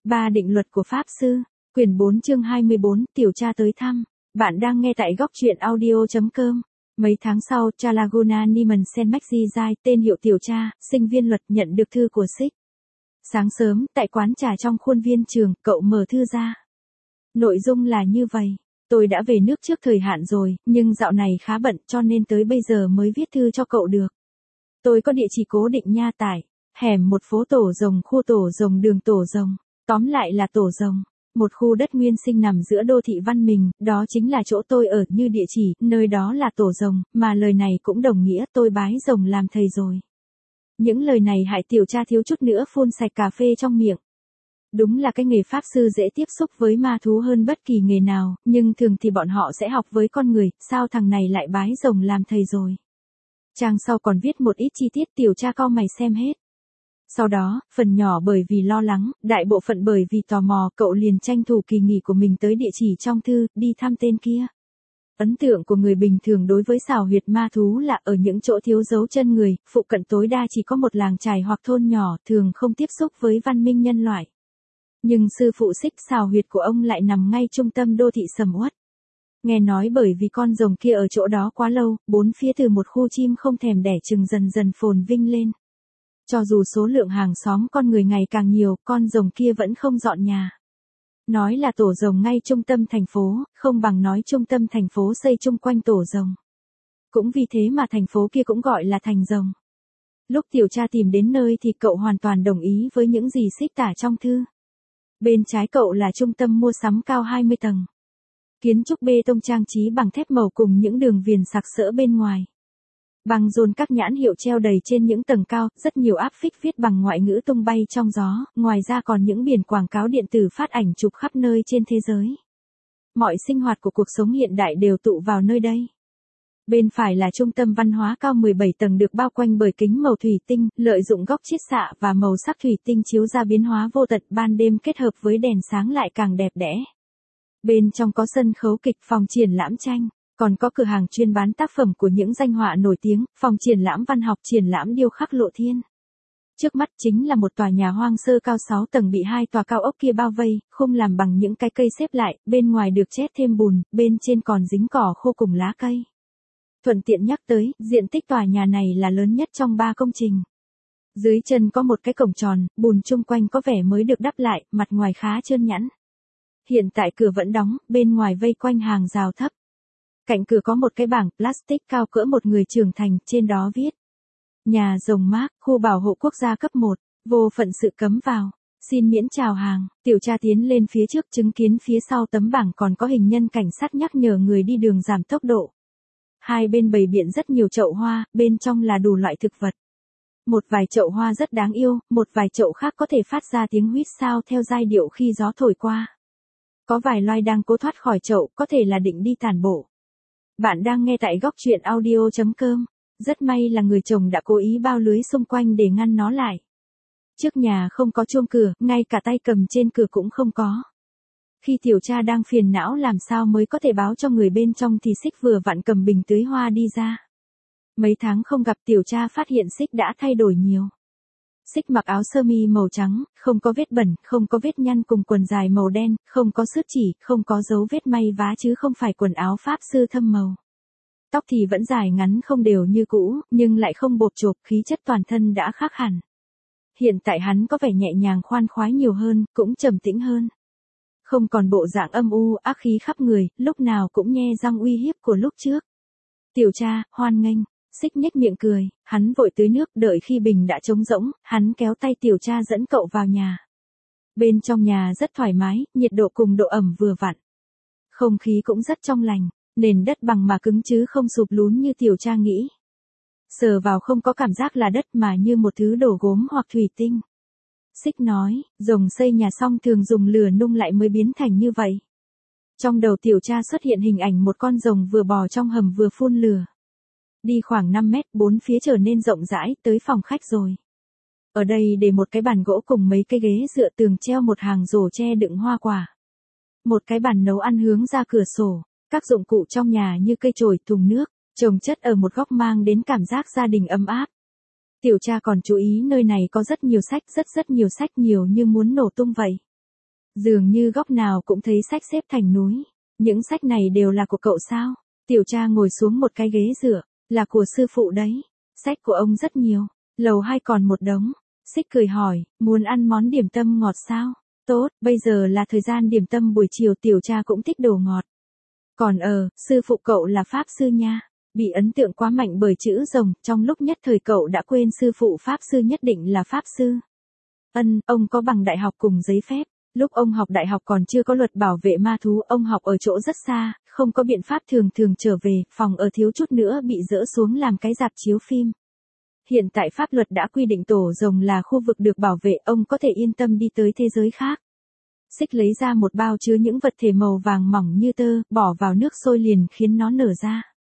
Ba định luật của Pháp Sư, quyển 4 chương 24, tiểu cha tới thăm. Bạn đang nghe tại góc truyện audio.com. Mấy tháng sau, cha Laguna Neiman Sen Maxi Jai, tên hiệu tiểu cha, sinh viên luật nhận được thư của Six. Sáng sớm, tại quán trà trong khuôn viên trường, cậu mở thư ra. Nội dung là như vậy. Tôi đã về nước trước thời hạn rồi, nhưng dạo này khá bận cho nên tới bây giờ mới viết thư cho cậu được. Tôi có địa chỉ cố định nha tại hẻm một phố Tổ Rồng, khu Tổ Rồng, đường Tổ Rồng. Tóm lại là Tổ Rồng. Một khu đất nguyên sinh nằm giữa đô thị văn minh, đó chính là chỗ tôi ở như địa chỉ, nơi đó là Tổ Rồng, mà lời này cũng đồng nghĩa tôi bái rồng làm thầy rồi. Những lời này hại tiểu cha thiếu chút nữa phun sạch cà phê trong miệng. Đúng là cái nghề pháp sư dễ tiếp xúc với ma thú hơn bất kỳ nghề nào, nhưng thường thì bọn họ sẽ học với con người, sao thằng này lại bái rồng làm thầy rồi. Trang sau còn viết một ít chi tiết tiểu cha cau mày xem hết. Sau đó, phần nhỏ bởi vì lo lắng, đại bộ phận bởi vì tò mò, cậu liền tranh thủ kỳ nghỉ của mình tới địa chỉ trong thư, đi thăm tên kia. Ấn tượng của người bình thường đối với xào huyệt ma thú là ở những chỗ thiếu dấu chân người, phụ cận tối đa chỉ có một làng trài hoặc thôn nhỏ, thường không tiếp xúc với văn minh nhân loại. Nhưng sư phụ Xích xào huyệt của ông lại nằm ngay trung tâm đô thị sầm uất. Nghe nói bởi vì con rồng kia ở chỗ đó quá lâu, bốn phía từ một khu chim không thèm đẻ chừng dần dần phồn vinh lên. Cho dù số lượng hàng xóm con người ngày càng nhiều, con rồng kia vẫn không dọn nhà. Nói là tổ rồng ngay trung tâm thành phố, không bằng nói trung tâm thành phố xây chung quanh tổ rồng. Cũng vì thế mà thành phố kia cũng gọi là thành rồng. Lúc tiểu cha tìm đến nơi thì cậu hoàn toàn đồng ý với những gì Xích tả trong thư. Bên trái cậu là trung tâm mua sắm cao 20 tầng. Kiến trúc bê tông trang trí bằng thép màu cùng những đường viền sặc sỡ bên ngoài. Băng rôn các nhãn hiệu treo đầy trên những tầng cao, rất nhiều áp phích viết bằng ngoại ngữ tung bay trong gió, ngoài ra còn những biển quảng cáo điện tử phát ảnh chụp khắp nơi trên thế giới. Mọi sinh hoạt của cuộc sống hiện đại đều tụ vào nơi đây. Bên phải là trung tâm văn hóa cao 17 tầng được bao quanh bởi kính màu thủy tinh, lợi dụng góc chiết xạ và màu sắc thủy tinh chiếu ra biến hóa vô tận, ban đêm kết hợp với đèn sáng lại càng đẹp đẽ. Bên trong có sân khấu kịch, phòng triển lãm tranh. Còn có cửa hàng chuyên bán tác phẩm của những danh họa nổi tiếng, phòng triển lãm văn học, triển lãm điêu khắc lộ thiên. Trước mắt chính là một tòa nhà hoang sơ cao 6 tầng bị hai tòa cao ốc kia bao vây, khung làm bằng những cái cây xếp lại, bên ngoài được chét thêm bùn, bên trên còn dính cỏ khô cùng lá cây. Thuận tiện nhắc tới, diện tích tòa nhà này là lớn nhất trong 3 công trình. Dưới chân có một cái cổng tròn, bùn chung quanh có vẻ mới được đắp lại, mặt ngoài khá trơn nhẵn. Hiện tại cửa vẫn đóng, bên ngoài vây quanh hàng rào thấp. Cạnh cửa có một cái bảng plastic cao cỡ một người trưởng thành, trên đó viết: Nhà rồng Mark, khu bảo hộ quốc gia cấp 1, vô phận sự cấm vào, xin miễn chào hàng. Tiểu cha tiến lên phía trước chứng kiến phía sau tấm bảng còn có hình nhân cảnh sát nhắc nhở người đi đường giảm tốc độ. Hai bên bày biện rất nhiều chậu hoa, bên trong là đủ loại thực vật. Một vài chậu hoa rất đáng yêu, một vài chậu khác có thể phát ra tiếng huýt sáo theo giai điệu khi gió thổi qua. Có vài loài đang cố thoát khỏi chậu, có thể là định đi tản bộ. Bạn đang nghe tại góc truyện audio.com. Rất may là người chồng đã cố ý bao lưới xung quanh để ngăn nó lại. Trước nhà không có chuông cửa, ngay cả tay cầm trên cửa cũng không có. Khi tiểu cha đang phiền não làm sao mới có thể báo cho người bên trong thì Xích vừa vặn cầm bình tưới hoa đi ra. Mấy tháng không gặp tiểu cha phát hiện Xích đã thay đổi nhiều. Xích mặc áo sơ mi màu trắng, không có vết bẩn, không có vết nhăn cùng quần dài màu đen, không có xước chỉ, không có dấu vết may vá chứ không phải quần áo pháp sư thâm màu. Tóc thì vẫn dài ngắn không đều như cũ, nhưng lại không bộp chộp, khí chất toàn thân đã khác hẳn. Hiện tại hắn có vẻ nhẹ nhàng khoan khoái nhiều hơn, cũng trầm tĩnh hơn. Không còn bộ dạng âm u, ác khí khắp người, lúc nào cũng nhe răng uy hiếp của lúc trước. Tiểu cha, hoan nghênh. Xích nhếch miệng cười, hắn vội tưới nước, đợi khi bình đã trống rỗng, hắn kéo tay tiểu cha dẫn cậu vào nhà. Bên trong nhà rất thoải mái, nhiệt độ cùng độ ẩm vừa vặn. Không khí cũng rất trong lành, nền đất bằng mà cứng chứ không sụp lún như tiểu cha nghĩ. Sờ vào không có cảm giác là đất mà như một thứ đổ gốm hoặc thủy tinh. Xích nói, rồng xây nhà xong thường dùng lửa nung lại mới biến thành như vậy. Trong đầu tiểu cha xuất hiện hình ảnh một con rồng vừa bò trong hầm vừa phun lửa. Đi khoảng 5 mét, bốn phía trở nên rộng rãi, tới phòng khách rồi. Ở đây để một cái bàn gỗ cùng mấy cái ghế dựa, tường treo một hàng rổ tre đựng hoa quả. Một cái bàn nấu ăn hướng ra cửa sổ, các dụng cụ trong nhà như cây chổi, thùng nước, chồng chất ở một góc mang đến cảm giác gia đình ấm áp. Tiểu cha còn chú ý nơi này có rất nhiều sách, rất nhiều sách, nhiều như muốn nổ tung vậy. Dường như góc nào cũng thấy sách xếp thành núi. Những sách này đều là của cậu sao? Tiểu Tra ngồi xuống một cái ghế dựa, là của sư phụ đấy. Sách của ông rất nhiều, lầu 2 còn một đống. Xích cười hỏi, muốn ăn món điểm tâm ngọt sao? Tốt, bây giờ là thời gian điểm tâm buổi chiều, Tiểu Tra cũng thích đồ ngọt. Còn sư phụ cậu là pháp sư nha. Bị ấn tượng quá mạnh bởi chữ rồng, trong lúc nhất thời cậu đã quên sư phụ pháp sư nhất định là pháp sư. Ông có bằng đại học cùng giấy phép. Lúc ông học đại học còn chưa có luật bảo vệ ma thú, ông học ở chỗ rất xa, không có biện pháp, thường trở về, phòng ở thiếu chút nữa bị dỡ xuống làm cái rạp chiếu phim. Hiện tại pháp luật đã quy định tổ rồng là khu vực được bảo vệ, ông có thể yên tâm đi tới thế giới khác. Xích lấy ra một bao chứa những vật thể màu vàng mỏng như tơ, bỏ vào nước sôi liền khiến nó nở ra.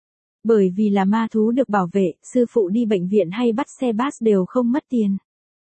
Bởi vì là ma thú được bảo vệ, sư phụ đi bệnh viện hay bắt xe bus đều không mất tiền.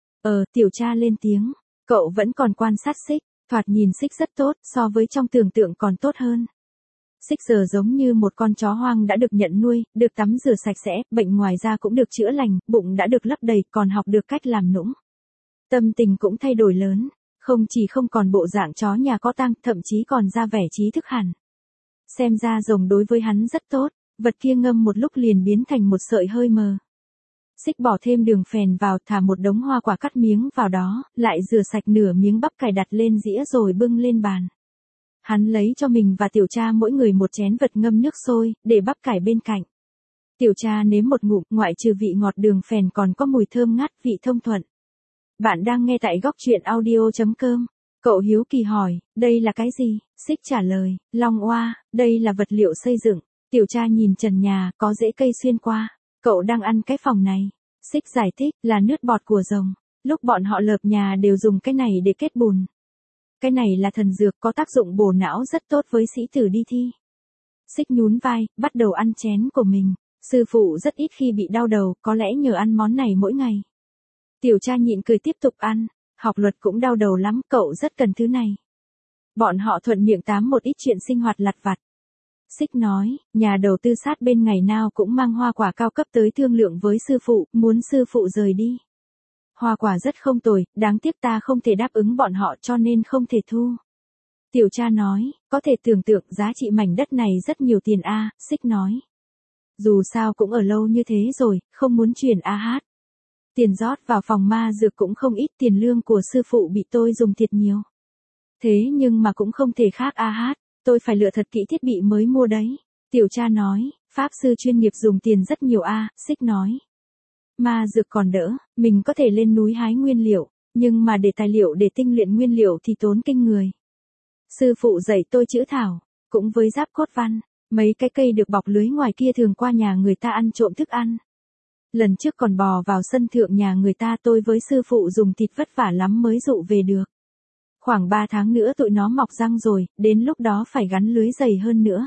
Tiểu Tra lên tiếng, cậu vẫn còn quan sát Xích, thoạt nhìn Xích rất tốt, so với trong tưởng tượng còn tốt hơn. Xích giờ giống như một con chó hoang đã được nhận nuôi, được tắm rửa sạch sẽ, bệnh ngoài da cũng được chữa lành, bụng đã được lấp đầy, còn học được cách làm nũng. Tâm tình cũng thay đổi lớn, không còn bộ dạng chó nhà có tang, thậm chí còn ra vẻ trí thức hẳn. Xem ra rồng đối với hắn rất tốt, vật kia ngâm một lúc liền biến thành một sợi hơi mờ. Xích bỏ thêm đường phèn vào, thả một đống hoa quả cắt miếng vào đó, lại rửa sạch nửa miếng bắp cải đặt lên dĩa rồi bưng lên bàn. Hắn lấy cho mình và Tiểu Tra mỗi người một chén vật ngâm nước sôi, để bắp cải bên cạnh. Tiểu Tra nếm một ngụm, ngoại trừ vị ngọt đường phèn còn có mùi thơm ngát, vị thông thuận. Bạn đang nghe tại góc truyện audio.com. Cậu hiếu kỳ hỏi, đây là cái gì? Xích trả lời, long oa, đây là vật liệu xây dựng. Tiểu Tra nhìn trần nhà, có rễ cây xuyên qua. Cậu đang ăn cái phòng này. Xích giải thích, là nước bọt của rồng. Lúc bọn họ lợp nhà đều dùng cái này để kết bùn. Cái này là thần dược, có tác dụng bổ não rất tốt với sĩ tử đi thi. Xích nhún vai, bắt đầu ăn chén của mình. Sư phụ rất ít khi bị đau đầu, có lẽ nhờ ăn món này mỗi ngày. Tiểu Tra nhịn cười tiếp tục ăn. Học luật cũng đau đầu lắm, cậu rất cần thứ này. Bọn họ thuận miệng tám một ít chuyện sinh hoạt lặt vặt. Xích nói, nhà đầu tư sát bên ngày nào cũng mang hoa quả cao cấp tới thương lượng với sư phụ, muốn sư phụ rời đi. Hoa quả rất không tồi, đáng tiếc ta không thể đáp ứng bọn họ cho nên không thể thu. Tiểu Tra nói, có thể tưởng tượng giá trị mảnh đất này rất nhiều tiền a. Xích nói. Dù sao cũng ở lâu như thế rồi, không muốn chuyển hát. Tiền rót vào phòng ma dược cũng không ít, tiền lương của sư phụ bị tôi dùng thiệt nhiều. Thế nhưng mà cũng không thể khác hát. Tôi phải lựa thật kỹ thiết bị mới mua đấy. Tiểu Tra nói, pháp sư chuyên nghiệp dùng tiền rất nhiều Xích nói. Ma dược còn đỡ, mình có thể lên núi hái nguyên liệu, nhưng mà để tài liệu để tinh luyện nguyên liệu thì tốn kinh người. Sư phụ dạy tôi chữ thảo, cũng với giáp cốt văn, mấy cái cây được bọc lưới ngoài kia thường qua nhà người ta ăn trộm thức ăn. Lần trước còn bò vào sân thượng nhà người ta, tôi với sư phụ dùng thịt vất vả lắm mới dụ về được. Khoảng 3 tháng nữa tụi nó mọc răng rồi, đến lúc đó phải gắn lưới dày hơn nữa.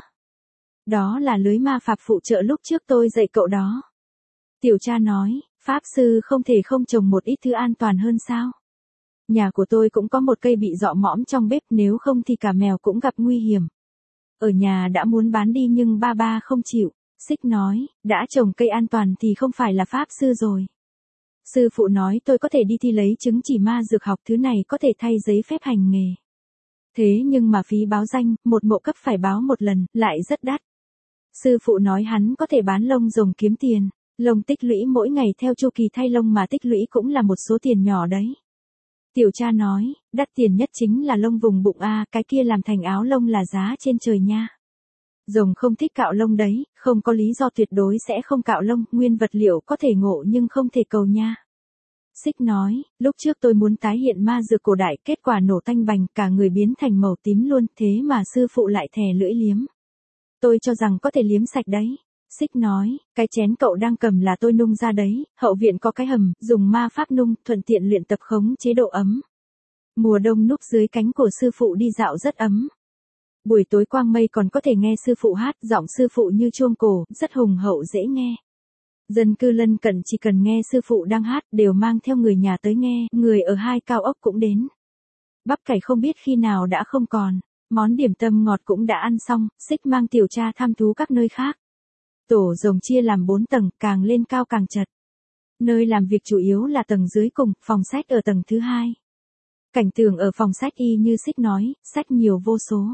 Đó là lưới ma pháp phụ trợ lúc trước tôi dạy cậu đó. Tiểu Tra nói, pháp sư không thể không trồng một ít thứ an toàn hơn sao? Nhà của tôi cũng có một cây bị rọ mõm trong bếp, nếu không thì cả mèo cũng gặp nguy hiểm. Ở nhà đã muốn bán đi nhưng ba không chịu. Xích nói, đã trồng cây an toàn thì không phải là pháp sư rồi. Sư phụ nói tôi có thể đi thi lấy chứng chỉ ma dược học, thứ này có thể thay giấy phép hành nghề. Thế nhưng mà phí báo danh, một mộ cấp phải báo một lần, lại rất đắt. Sư phụ nói hắn có thể bán lông rồng kiếm tiền, lông tích lũy mỗi ngày theo chu kỳ thay lông mà tích lũy cũng là một số tiền nhỏ đấy. Tiểu Tra nói, đắt tiền nhất chính là lông vùng bụng cái kia làm thành áo lông là giá trên trời nha. Rồng không thích cạo lông đấy, không có lý do tuyệt đối sẽ không cạo lông, nguyên vật liệu có thể ngộ nhưng không thể cầu nha. Xích nói, lúc trước tôi muốn tái hiện ma dược cổ đại, kết quả nổ tanh bành, cả người biến thành màu tím luôn, thế mà sư phụ lại thè lưỡi liếm. Tôi cho rằng có thể liếm sạch đấy. Xích nói, cái chén cậu đang cầm là tôi nung ra đấy, hậu viện có cái hầm, dùng ma pháp nung, thuận tiện luyện tập khống chế độ ấm. Mùa đông núp dưới cánh của sư phụ đi dạo rất ấm. Buổi tối quang mây còn có thể nghe sư phụ hát, giọng sư phụ như chuông cổ, rất hùng hậu dễ nghe. Dân cư lân cận chỉ cần nghe sư phụ đang hát đều mang theo người nhà tới nghe, người ở hai cao ốc cũng đến. Bắp cải không biết khi nào đã không còn, món điểm tâm ngọt cũng đã ăn xong, Xích mang Tiểu Tra thăm thú các nơi khác. Tổ rồng chia làm 4 tầng, càng lên cao càng chật. Nơi làm việc chủ yếu là tầng dưới cùng, phòng sách ở tầng thứ 2. Cảnh tường ở phòng sách y như Xích nói, sách nhiều vô số.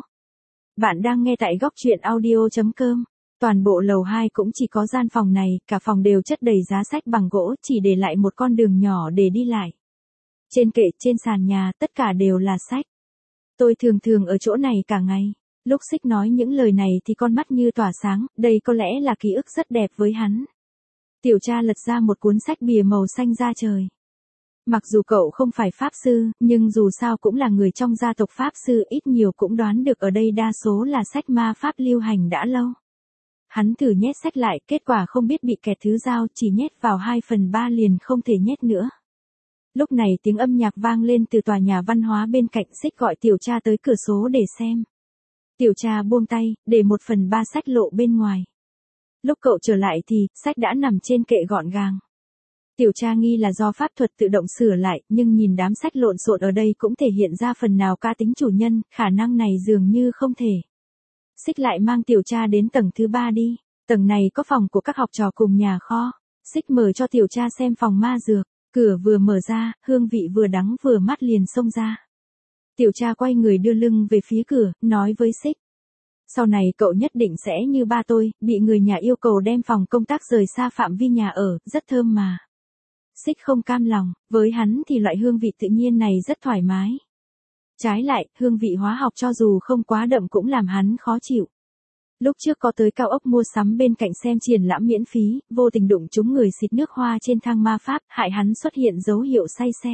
Bạn đang nghe tại góc truyện audio.com. Toàn bộ lầu 2 cũng chỉ có gian phòng này, cả phòng đều chất đầy giá sách bằng gỗ, chỉ để lại một con đường nhỏ để đi lại. Trên kệ, trên sàn nhà, tất cả đều là sách. Tôi thường thường ở chỗ này cả ngày. Lúc Xích nói những lời này thì con mắt như tỏa sáng, đây có lẽ là ký ức rất đẹp với hắn. Tiểu Cha lật ra một cuốn sách bìa màu xanh da trời. Mặc dù cậu không phải pháp sư, nhưng dù sao cũng là người trong gia tộc pháp sư, ít nhiều cũng đoán được ở đây đa số là sách ma pháp lưu hành đã lâu. Hắn thử nhét sách lại, kết quả không biết bị kẹt thứ dao, chỉ nhét vào 2/3 liền không thể nhét nữa. Lúc này tiếng âm nhạc vang lên từ tòa nhà văn hóa bên cạnh. Xích gọi Tiểu Cha tới cửa sổ để xem. Tiểu Cha buông tay, để 1/3 sách lộ bên ngoài. Lúc cậu trở lại thì, sách đã nằm trên kệ gọn gàng. Tiểu Cha nghi là do pháp thuật tự động sửa lại, nhưng nhìn đám sách lộn xộn ở đây cũng thể hiện ra phần nào cá tính chủ nhân, khả năng này dường như không thể. Xích lại mang Tiểu Cha đến tầng thứ 3 đi. Tầng này có phòng của các học trò cùng nhà kho. Xích mở cho Tiểu Cha xem phòng ma dược. Cửa vừa mở ra, hương vị vừa đắng vừa mát liền xông ra. Tiểu Cha quay người đưa lưng về phía cửa, nói với Xích. Sau này cậu nhất định sẽ như ba tôi, bị người nhà yêu cầu đem phòng công tác rời xa phạm vi nhà ở, rất thơm mà. Xích không cam lòng, với hắn thì loại hương vị tự nhiên này rất thoải mái. Trái lại, hương vị hóa học cho dù không quá đậm cũng làm hắn khó chịu. Lúc trước có tới cao ốc mua sắm bên cạnh xem triển lãm miễn phí, vô tình đụng trúng người xịt nước hoa trên thang ma pháp, hại hắn xuất hiện dấu hiệu say xe.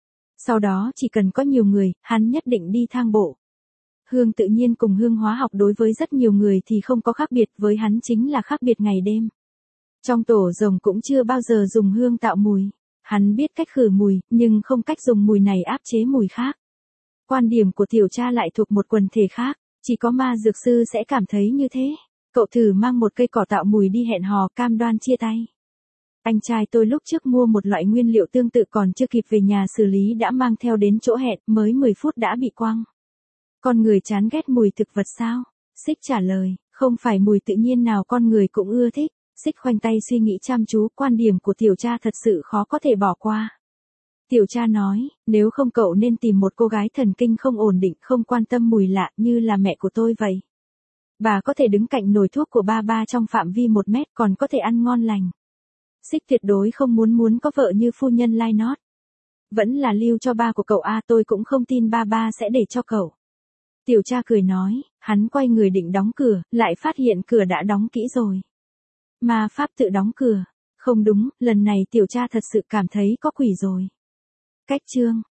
Sau đó chỉ cần có nhiều người, hắn nhất định đi thang bộ. Hương tự nhiên cùng hương hóa học đối với rất nhiều người thì không có khác biệt, với hắn chính là khác biệt ngày đêm. Trong tổ rồng cũng chưa bao giờ dùng hương tạo mùi. Hắn biết cách khử mùi, nhưng không cách dùng mùi này áp chế mùi khác. Quan điểm của Tiểu Cha lại thuộc một quần thể khác, chỉ có ma dược sư sẽ cảm thấy như thế. Cậu thử mang một cây cỏ tạo mùi đi hẹn hò, cam đoan chia tay. Anh trai tôi lúc trước mua một loại nguyên liệu tương tự, còn chưa kịp về nhà xử lý đã mang theo đến chỗ hẹn, mới 10 phút đã bị quăng. Con người chán ghét mùi thực vật sao? Xích trả lời, không phải mùi tự nhiên nào con người cũng ưa thích. Xích khoanh tay suy nghĩ chăm chú, quan điểm của Tiểu Cha thật sự khó có thể bỏ qua. Tiểu Cha nói, nếu không cậu nên tìm một cô gái thần kinh không ổn định, không quan tâm mùi lạ, như là mẹ của tôi vậy. Bà có thể đứng cạnh nồi thuốc của ba trong phạm vi 1 mét, còn có thể ăn ngon lành. Xích tuyệt đối không muốn có vợ như phu nhân Lynott. Vẫn là lưu cho ba của cậu a, tôi cũng không tin ba sẽ để cho cậu. Tiểu Cha cười nói, hắn quay người định đóng cửa, lại phát hiện cửa đã đóng kỹ rồi. Ma pháp tự đóng cửa. Không đúng, lần này Tiểu Cha thật sự cảm thấy có quỷ rồi. Cách chương